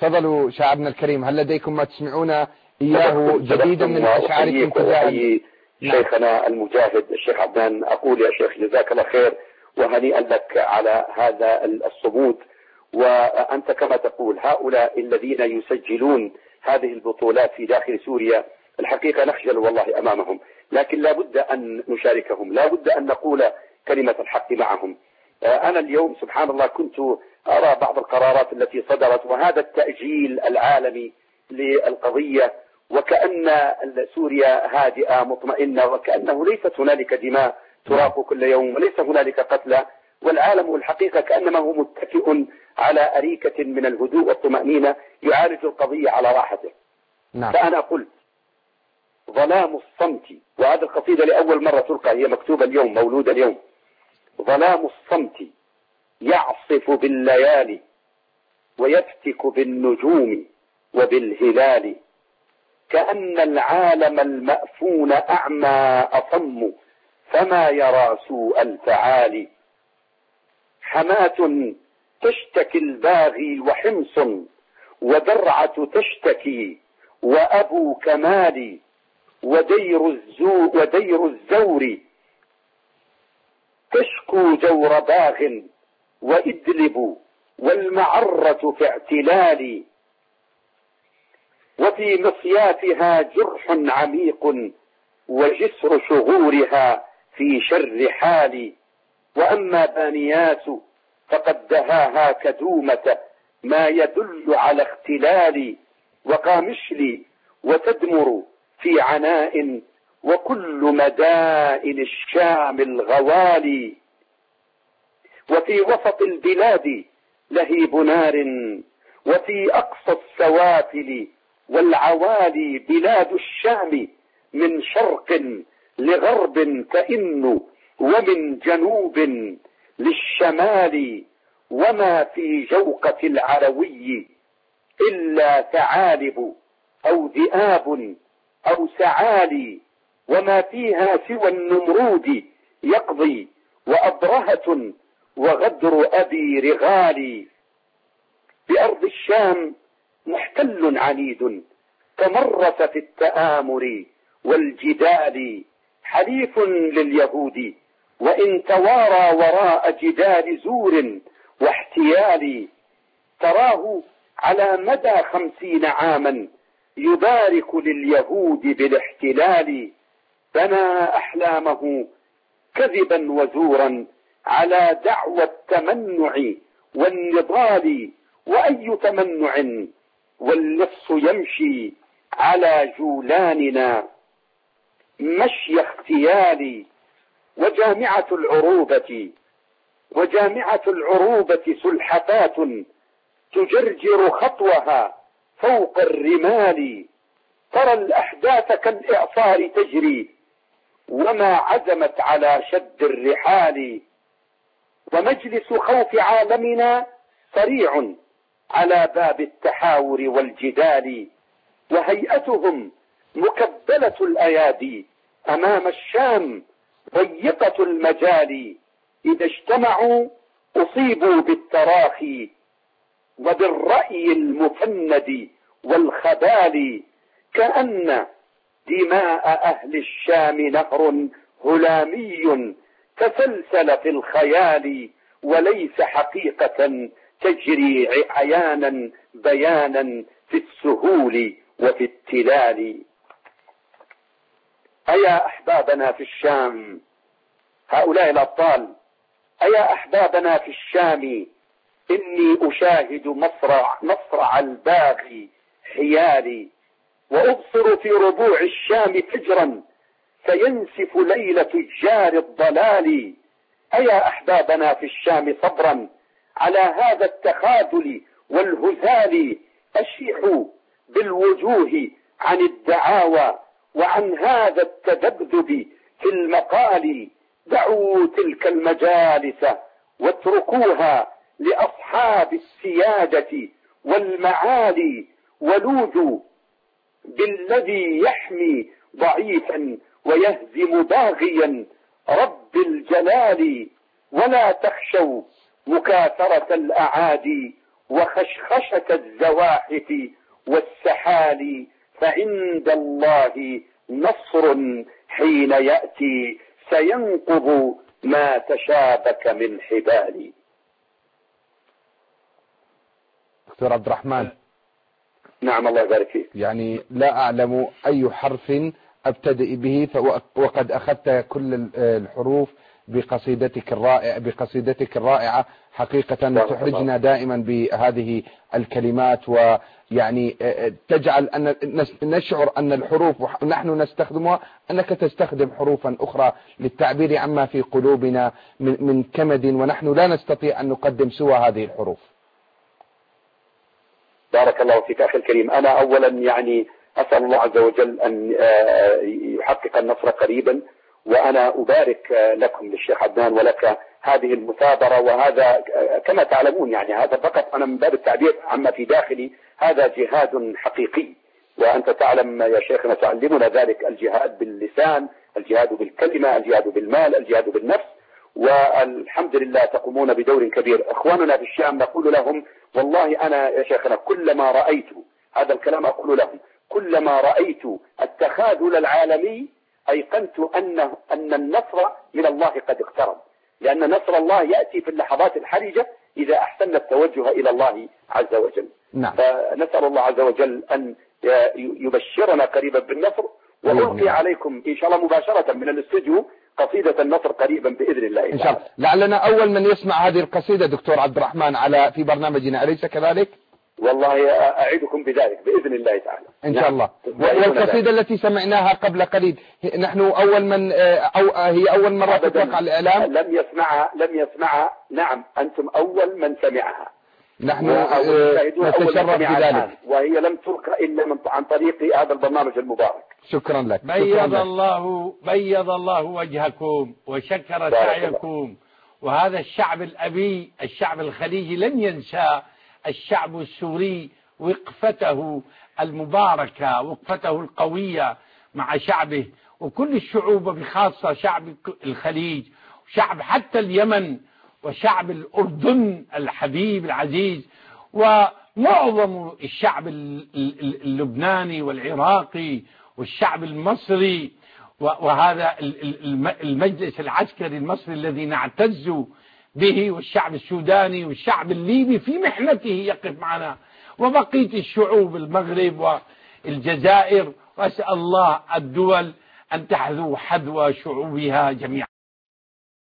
تفضلوا شعبنا الكريم، هل لديكم ما تسمعون إياه جديدا من أشعاركم تجاه شيخنا المجاهد الشيخ عدنان؟ أقول يا شيخ جزاك الله خير وهنيئا لك على هذا الصمود. وأنت كما تقول هؤلاء الذين يسجلون هذه البطولات في داخل سوريا الحقيقة نخجل والله أمامهم، لكن لا بد أن نشاركهم، لا بد أن نقول كلمة الحق معهم. أنا اليوم سبحان الله كنت أرى بعض القرارات التي صدرت وهذا التأجيل العالمي للقضية، وكأن سوريا هادئة مطمئنة، وكأنه ليست هنالك دماء تراق كل يوم وليس هنالك قتلى، والعالم الحقيقة كأنما هو متكئ على أريكة من الهدوء والطمأنينة يعالج القضية على راحته. فأنا قلت ظلام الصمت، وهذه القصيدة لأول مرة تلقى، هي مكتوبة اليوم مولودة اليوم. ظلام الصمت يعصف بالليالي ويفتك بالنجوم وبالهلال، كأن العالم المأفون أعمى أصم فما يرى سوء الفعال. حماة تشتكي الباغي وحمص ودرعة تشتكي وأبو كمال، ودير الزور تشكو جور باغ وإدلب والمعرة في اعتلال، وفي مصيافها جرح عميق وجسر شغورها في شر حال. وأما بانيات فقد دهاها كدومة ما يدل على اختلال، وقامشلي وتدمر في عناء وكل مدائن الشام الغوالي. وفي وسط البلاد لهيب نار وفي أقصى السوافل والعوالي بلاد الشام من شرق لغرب تئن ومن جنوب للشمال. وما في جوقة العلوي إلا ثعالب أو ذئاب أو سعالي، وما فيها سوى النمرود يقضي وأبرهة وغدر أبي رغالي. بأرض الشام محتل عنيد تمرس في التآمر والجدال، حليف لليهود وإن توارى وراء جدال زور واحتيال. تراه على مدى 50 عاما يبارك لليهود بالاحتلال، بنى أحلامه كذبا وزورا على دعوى التمنع والنضال. وأي تمنع واللص يمشي على جولاننا مشي اختيال. وجامعة العروبة سلحفات تجرجر خطوها فوق الرمال. ترى الأحداث كالإعصار تجري وما عزمت على شد الرحال. ومجلس خوف عالمنا سريع على باب التحاور والجدال، وهيئتهم مكبلة الأيادي أمام الشام ضيقة المجال. إذا اجتمعوا أصيبوا بالتراخي وبالرأي المفند والخبال، كأن دماء أهل الشام نهر هلامي تسلسل في الخيال، وليس حقيقة تجري عيانا بيانا في السهول وفي التلال. أيا أحبابنا في الشام، هؤلاء الأبطال، أيا أحبابنا في الشام، إني أشاهد مصرع الباغي حيالي، وأبصر في ربوع الشام فجرا فينسف ليل تجار الضلال. أيا أحبابنا في الشام صبرا على هذا التخاذل والهزال، أشيحوا بالوجوه عن الدعاوى وعن هذا التذبذب في المقال. دعوا تلك المجالس واتركوها لأصحاب السيادة والمعالي، ولوذوا بالذي يحمي ضعيفا ويهزم باغيا رب الجلال. ولا تخشوا مكاثرة الأعادي وخشخشة الزواحف والسحال، فعند الله نصر حين يأتي، سينقض ما تشابك من حبال. دكتور عبد الرحمن. نعم الله يبارك فيك. يعني لا أعلم أي حرف أبتدئ به، وقد أخذت كل الحروف بقصيدتك الرائعة حقيقة. تحرجنا دائما بهذه الكلمات، ويعني تجعل أن نشعر أن الحروف نحن نستخدمها، أنك تستخدم حروفا أخرى للتعبير عما في قلوبنا من كمد، ونحن لا نستطيع أن نقدم سوى هذه الحروف. بارك الله فيك أخي الكريم. أنا أولا يعني أسأل الله عز وجل أن يحقق النصر قريبا، وأنا أبارك لكم للشيخ عدنان ولك هذه المثابرة، وهذا كما تعلمون يعني هذا فقط أنا من باب التعبير عما في داخلي، هذا جهاد حقيقي، وأنت تعلم يا شيخنا تعلمنا ذلك، الجهاد باللسان، الجهاد بالكلمة، الجهاد بالمال، الجهاد بالنفس، والحمد لله تقومون بدور كبير. أخواننا في الشام نقول لهم والله أنا يا شيخنا كلما رأيت هذا الكلام أقول لهم، كلما رأيت التخاذل العالمي أيقنت أن النصر من الله قد اقترب، لأن نصر الله يأتي في اللحظات الحرجة إذا أحسن التوجه إلى الله عز وجل. نعم. فنسأل الله عز وجل أن يبشرنا قريبا بالنصر، وألقي عليكم إن شاء الله مباشرة من الاستوديو قصيدة النصر قريبا بإذن الله إن شاء الله. لعلنا أول من يسمع هذه القصيدة دكتور عبد الرحمن في برنامجنا، أليس كذلك؟ والله أعدكم بذلك بإذن الله تعالى إن شاء الله. والقصيدة التي سمعناها قبل قليل نحن أول من هي أول مرة تطلق على الإعلام؟ لم يسمعها. نعم أنتم أول من سمعها. نحن نتشرف بذلك، وهي لم تلقى إلا عن طريق هذا البرنامج المبارك. شكرا لك. بيض الله وجهكم وشكر سعيكم. وهذا الشعب الأبي، الشعب الخليجي، لن ينسى الشعب السوري وقفته المباركة، وقفته القوية مع شعبه، وكل الشعوب بخاصة شعب الخليج، وشعب حتى اليمن، وشعب الأردن الحبيب العزيز، ومعظم الشعب اللبناني والعراقي والشعب المصري، وهذا المجلس العسكري المصري الذي نعتز به، والشعب السوداني والشعب الليبي في محنته يقف معنا، وبقية الشعوب المغرب والجزائر. وأسأل الله الدول أن تحذو حذو شعوبها جميعا.